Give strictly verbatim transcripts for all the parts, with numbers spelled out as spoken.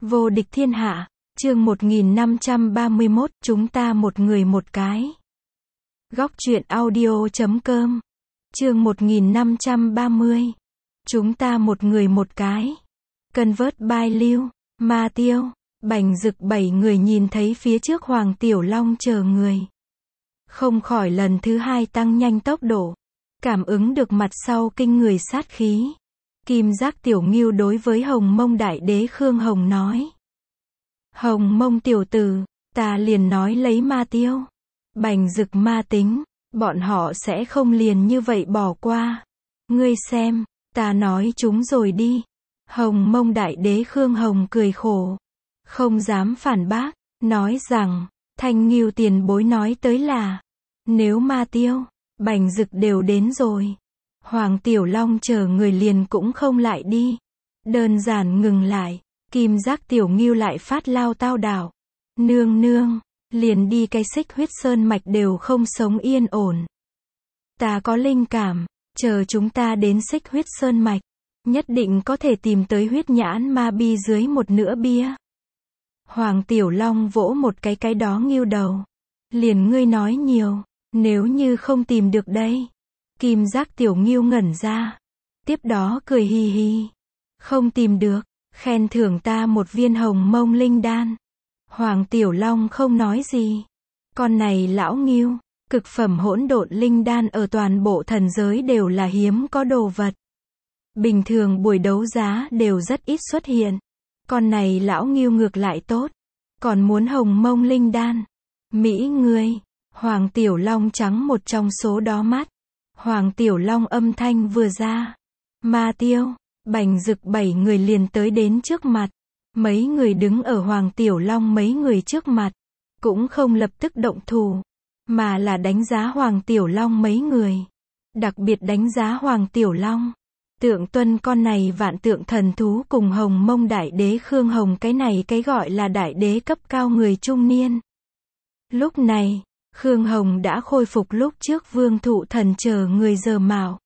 Vô địch thiên hạ, chương một nghìn năm trăm ba mươi mốt, chúng ta một người một cái. Góc truyện audio.com, chương một nghìn năm trăm ba mươi. Chúng ta một người một cái. Convert by Lưu, Ma Tiêu, Bành Dực bảy người nhìn thấy phía trước Hoàng Tiểu Long chờ người. Không khỏi lần thứ hai tăng nhanh tốc độ. Cảm ứng được mặt sau kinh người sát khí. Kim Giác Tiểu Ngưu đối với Hồng Mông Đại Đế Khương Hồng nói. Hồng Mông tiểu tử, ta liền nói lấy Ma Tiêu, Bành Dực ma tính, bọn họ sẽ không liền như vậy bỏ qua. Ngươi xem, ta nói chúng rồi đi. Hồng Mông Đại Đế Khương Hồng cười khổ, không dám phản bác, nói rằng, Thanh Ngưu tiền bối nói tới là, nếu Ma Tiêu, Bành Dực đều đến rồi, Hoàng Tiểu Long chờ người liền cũng không lại đi. Đơn giản ngừng lại, Kim Giác Tiểu Ngưu lại phát lao tao đảo. Nương nương, liền đi cái Xích Huyết Sơn mạch đều không sống yên ổn. Ta có linh cảm, chờ chúng ta đến Xích Huyết Sơn mạch, nhất định có thể tìm tới huyết nhãn ma bi dưới một nửa bia. Hoàng Tiểu Long vỗ một cái cái đó ngưu đầu. Liền ngươi nói nhiều, nếu như không tìm được đây. Kim Giác Tiểu Ngưu ngẩn ra. Tiếp đó cười hì hì. Không tìm được, khen thưởng ta một viên Hồng Mông linh đan. Hoàng Tiểu Long không nói gì. Con này lão ngưu, cực phẩm hỗn độn linh đan ở toàn bộ thần giới đều là hiếm có đồ vật. Bình thường buổi đấu giá đều rất ít xuất hiện. Con này lão ngưu ngược lại tốt. Còn muốn Hồng Mông linh đan. Mỹ ngươi, Hoàng Tiểu Long trắng một trong số đó mắt. Hoàng Tiểu Long âm thanh vừa ra. Ma Tiêu, Bành Dực bảy người liền tới đến trước mặt. Mấy người đứng ở Hoàng Tiểu Long mấy người trước mặt. Cũng không lập tức động thủ. Mà là đánh giá Hoàng Tiểu Long mấy người. Đặc biệt đánh giá Hoàng Tiểu Long. Tượng tuân con này vạn tượng thần thú cùng Hồng Mông Đại Đế Khương Hồng cái này cái gọi là đại đế cấp cao người trung niên. Lúc này, Khương Hồng đã khôi phục lúc trước Vương Thụ Thần chờ người giờ mạo.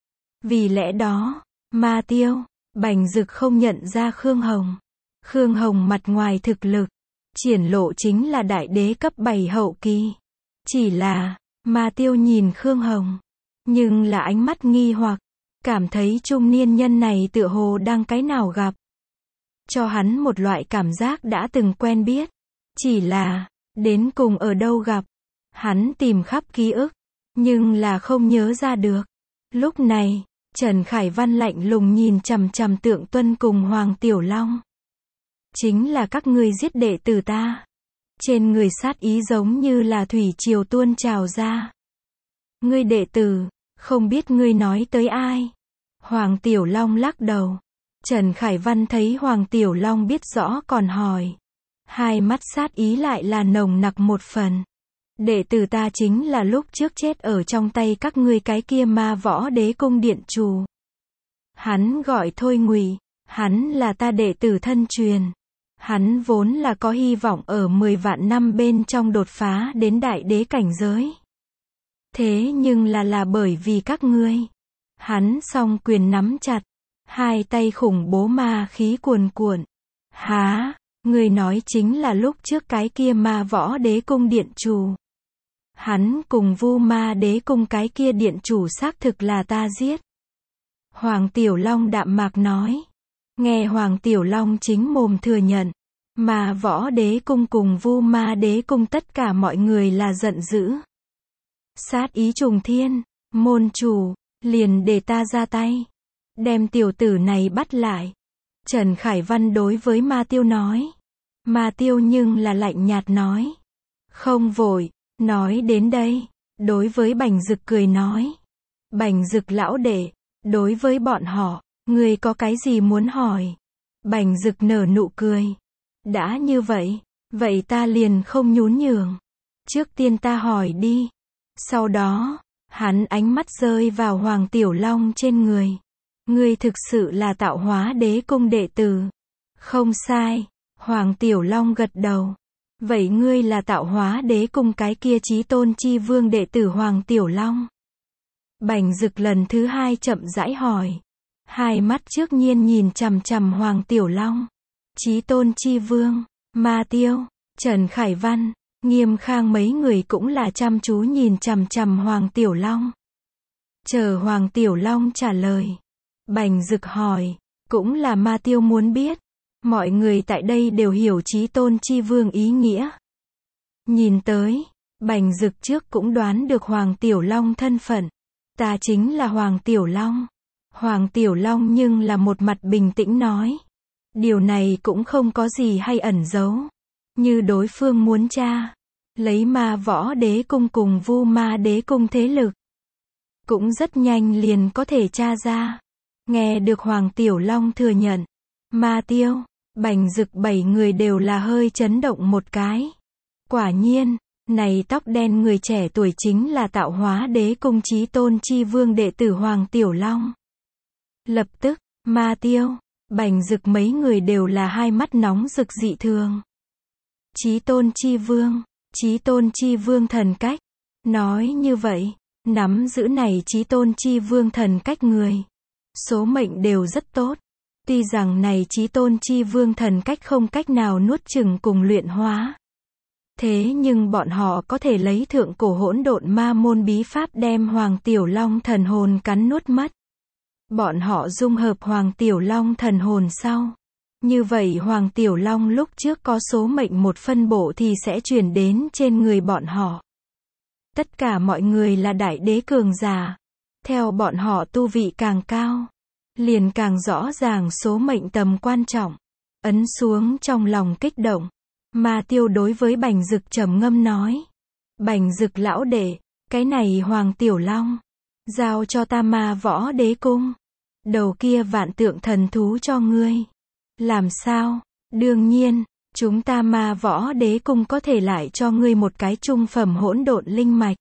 Vì lẽ đó, Ma Tiêu, Bành Dực không nhận ra Khương Hồng. Khương Hồng mặt ngoài thực lực, triển lộ chính là đại đế cấp bảy hậu kỳ. Chỉ là, Ma Tiêu nhìn Khương Hồng, nhưng là ánh mắt nghi hoặc, cảm thấy trung niên nhân này tựa hồ đang cái nào gặp. Cho hắn một loại cảm giác đã từng quen biết. Chỉ là, đến cùng ở đâu gặp. Hắn tìm khắp ký ức, nhưng là không nhớ ra được. Lúc này, Trần Khải Văn lạnh lùng nhìn chằm chằm Tượng Tuân cùng Hoàng Tiểu Long. Chính là các ngươi giết đệ tử ta. Trên người sát ý giống như là thủy triều tuôn trào ra. Ngươi đệ tử, không biết ngươi nói tới ai. Hoàng Tiểu Long lắc đầu. Trần Khải Văn thấy Hoàng Tiểu Long biết rõ còn hỏi. Hai mắt sát ý lại là nồng nặc một phần. Đệ tử ta chính là lúc trước chết ở trong tay các ngươi cái kia Ma Võ Đế cung điện chủ. Hắn gọi Thôi Ngụy, hắn là ta đệ tử thân truyền. Hắn vốn là có hy vọng ở mười vạn năm bên trong đột phá đến đại đế cảnh giới. Thế nhưng là là bởi vì các ngươi. Hắn song quyền nắm chặt, hai tay khủng bố ma khí cuồn cuộn. Há, ngươi nói chính là lúc trước cái kia Ma Võ Đế cung điện chủ. Hắn cùng Vu Ma Đế cung cái kia điện chủ xác thực là ta giết. Hoàng Tiểu Long đạm mạc nói. Nghe Hoàng Tiểu Long chính mồm thừa nhận. Ma Võ Đế cung cùng Vu Ma Đế cung tất cả mọi người là giận dữ. Sát ý trùng thiên, môn chủ, liền để ta ra tay. Đem tiểu tử này bắt lại. Trần Khải Văn đối với Ma Tiêu nói. Ma Tiêu nhưng là lạnh nhạt nói. Không vội. Nói đến đây, đối với Bành Dực cười nói. Bành Dực lão đệ, đối với bọn họ, ngươi có cái gì muốn hỏi? Bành Dực nở nụ cười. Đã như vậy, vậy ta liền không nhún nhường. Trước tiên ta hỏi đi. Sau đó, hắn ánh mắt rơi vào Hoàng Tiểu Long trên người. Ngươi thực sự là Tạo Hóa Đế cung đệ tử. Không sai, Hoàng Tiểu Long gật đầu. Vậy ngươi là Tạo Hóa Đế cung cái kia chí tôn chi vương đệ tử Hoàng Tiểu Long? Bành Dực lần thứ hai chậm rãi hỏi. Hai mắt trước nhiên nhìn chằm chằm Hoàng Tiểu Long. Chí Tôn Chi Vương, Ma Tiêu, Trần Khải Văn, Nghiêm Khang mấy người cũng là chăm chú nhìn chằm chằm Hoàng Tiểu Long. Chờ Hoàng Tiểu Long trả lời, Bành Dực hỏi, cũng là Ma Tiêu muốn biết. Mọi người tại đây đều hiểu Chí Tôn Chi Vương ý nghĩa. Nhìn tới, Bành Dực trước cũng đoán được Hoàng Tiểu Long thân phận. Ta chính là Hoàng Tiểu Long. Hoàng Tiểu Long nhưng là một mặt bình tĩnh nói. Điều này cũng không có gì hay ẩn giấu. Như đối phương muốn tra, lấy Ma Võ Đế Cung cùng Vu Ma Đế Cung thế lực, cũng rất nhanh liền có thể tra ra. Nghe được Hoàng Tiểu Long thừa nhận, Ma Tiêu, Bành Dực bảy người đều là hơi chấn động một cái. Quả nhiên, này tóc đen người trẻ tuổi chính là Tạo Hóa Đế Cung Chí Tôn Chi Vương đệ tử Hoàng Tiểu Long. Lập tức, Ma Tiêu, Bành Dực mấy người đều là hai mắt nóng rực dị thường. Chí Tôn Chi Vương, Chí Tôn Chi Vương thần cách. Nói như vậy, nắm giữ này Chí Tôn Chi Vương thần cách người, số mệnh đều rất tốt. Tuy rằng này Chí Tôn Chi Vương thần cách không cách nào nuốt chửng cùng luyện hóa. Thế nhưng bọn họ có thể lấy thượng cổ hỗn độn ma môn bí pháp đem Hoàng Tiểu Long thần hồn cắn nuốt mất. Bọn họ dung hợp Hoàng Tiểu Long thần hồn sau. Như vậy Hoàng Tiểu Long lúc trước có số mệnh một phân bổ thì sẽ chuyển đến trên người bọn họ. Tất cả mọi người là đại đế cường giả. Theo bọn họ tu vị càng cao, liền càng rõ ràng số mệnh tầm quan trọng. Ấn xuống trong lòng kích động, Ma Tiêu đối với Bành Dực trầm ngâm nói. Bành Dực lão đệ, cái này Hoàng Tiểu Long, giao cho ta Ma Võ Đế Cung. Đầu kia vạn tượng thần thú cho ngươi. Làm sao? Đương nhiên, chúng ta Ma Võ Đế Cung có thể lại cho ngươi một cái trung phẩm hỗn độn linh mạch.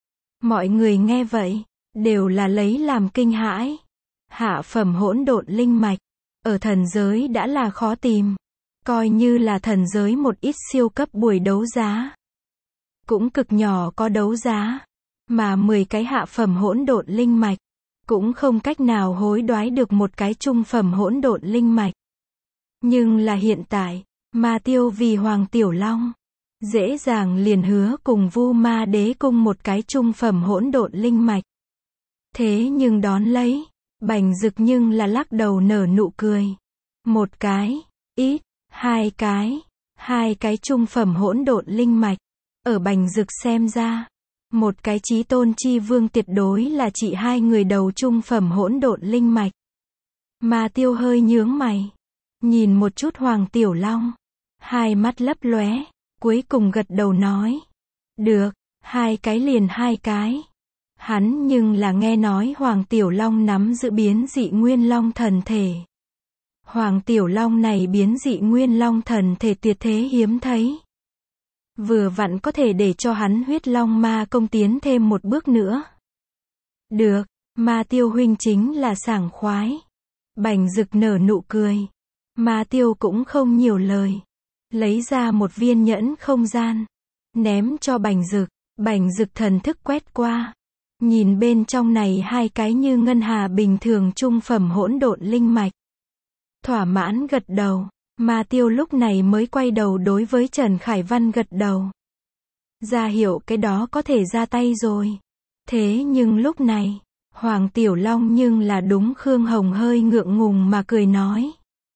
Mọi người nghe vậy, đều là lấy làm kinh hãi. Hạ phẩm hỗn độn linh mạch, ở thần giới đã là khó tìm. Coi như là thần giới một ít siêu cấp buổi đấu giá, cũng cực nhỏ có đấu giá. Mà mười cái hạ phẩm hỗn độn linh mạch, cũng không cách nào hối đoái được một cái trung phẩm hỗn độn linh mạch. Nhưng là hiện tại, Ma Tiêu vì Hoàng Tiểu Long, dễ dàng liền hứa cùng Vu Ma Đế Cung một cái trung phẩm hỗn độn linh mạch. Thế nhưng đón lấy, Bành Dực nhưng là lắc đầu nở nụ cười. Một cái, ít, hai cái, hai cái trung phẩm hỗn độn linh mạch. Ở Bành Dực xem ra, một cái Chí Tôn Chi Vương tuyệt đối là chỉ hai người đầu trung phẩm hỗn độn linh mạch. Ma Tiêu hơi nhướng mày, nhìn một chút Hoàng Tiểu Long, hai mắt lấp lóe, cuối cùng gật đầu nói. Được, hai cái liền hai cái. Hắn nhưng là nghe nói Hoàng Tiểu Long nắm giữ biến dị nguyên long thần thể. Hoàng Tiểu Long này biến dị nguyên long thần thể tuyệt thế hiếm thấy. Vừa vặn có thể để cho hắn huyết long ma công tiến thêm một bước nữa. Được, Ma Tiêu huynh chính là sảng khoái. Bành Dực nở nụ cười. Ma Tiêu cũng không nhiều lời. Lấy ra một viên nhẫn không gian. Ném cho Bành Dực. Bành Dực thần thức quét qua. Nhìn bên trong này hai cái như ngân hà bình thường trung phẩm hỗn độn linh mạch. Thỏa mãn gật đầu. Ma Tiêu lúc này mới quay đầu đối với Trần Khải Văn gật đầu. Ra hiệu cái đó có thể ra tay rồi. Thế nhưng lúc này, Hoàng Tiểu Long nhưng là đúng Khương Hồng hơi ngượng ngùng mà cười nói.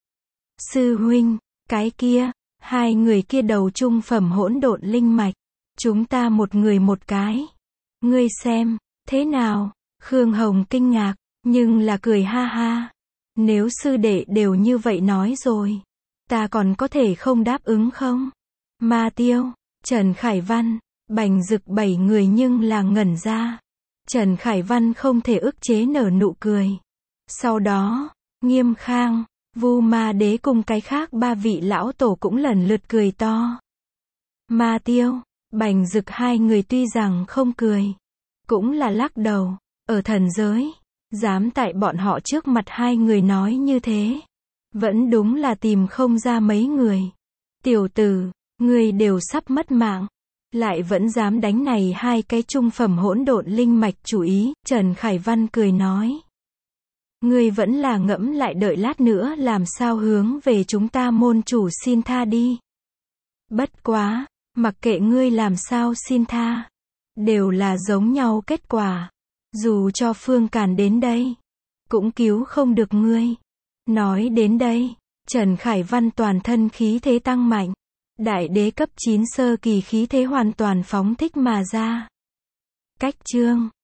Sư huynh, cái kia, hai người kia đầu trung phẩm hỗn độn linh mạch. Chúng ta một người một cái. Ngươi xem, thế nào? Khương Hồng kinh ngạc, nhưng là cười ha ha. Nếu sư đệ đều như vậy nói rồi, ta còn có thể không đáp ứng không? Ma Tiêu, Trần Khải Văn, Bành Dực bảy người nhưng là ngẩn ra. Trần Khải Văn không thể ức chế nở nụ cười. Sau đó, Nghiêm Khang, Vu Ma Đế cùng cái khác ba vị lão tổ cũng lần lượt cười to. Ma Tiêu, Bành Dực hai người tuy rằng không cười, cũng là lắc đầu. Ở thần giới, dám tại bọn họ trước mặt hai người nói như thế, vẫn đúng là tìm không ra mấy người. Tiểu tử, ngươi đều sắp mất mạng, lại vẫn dám đánh này hai cái trung phẩm hỗn độn linh mạch chủ ý. Trần Khải Văn cười nói. Ngươi vẫn là ngẫm lại đợi lát nữa làm sao hướng về chúng ta môn chủ xin tha đi. Bất quá, mặc kệ ngươi làm sao xin tha, đều là giống nhau kết quả. Dù cho Phương Càn đến đây, cũng cứu không được ngươi. Nói đến đây, Trần Khải Văn toàn thân khí thế tăng mạnh. Đại đế cấp chín sơ kỳ khí thế hoàn toàn phóng thích mà ra. Cách chương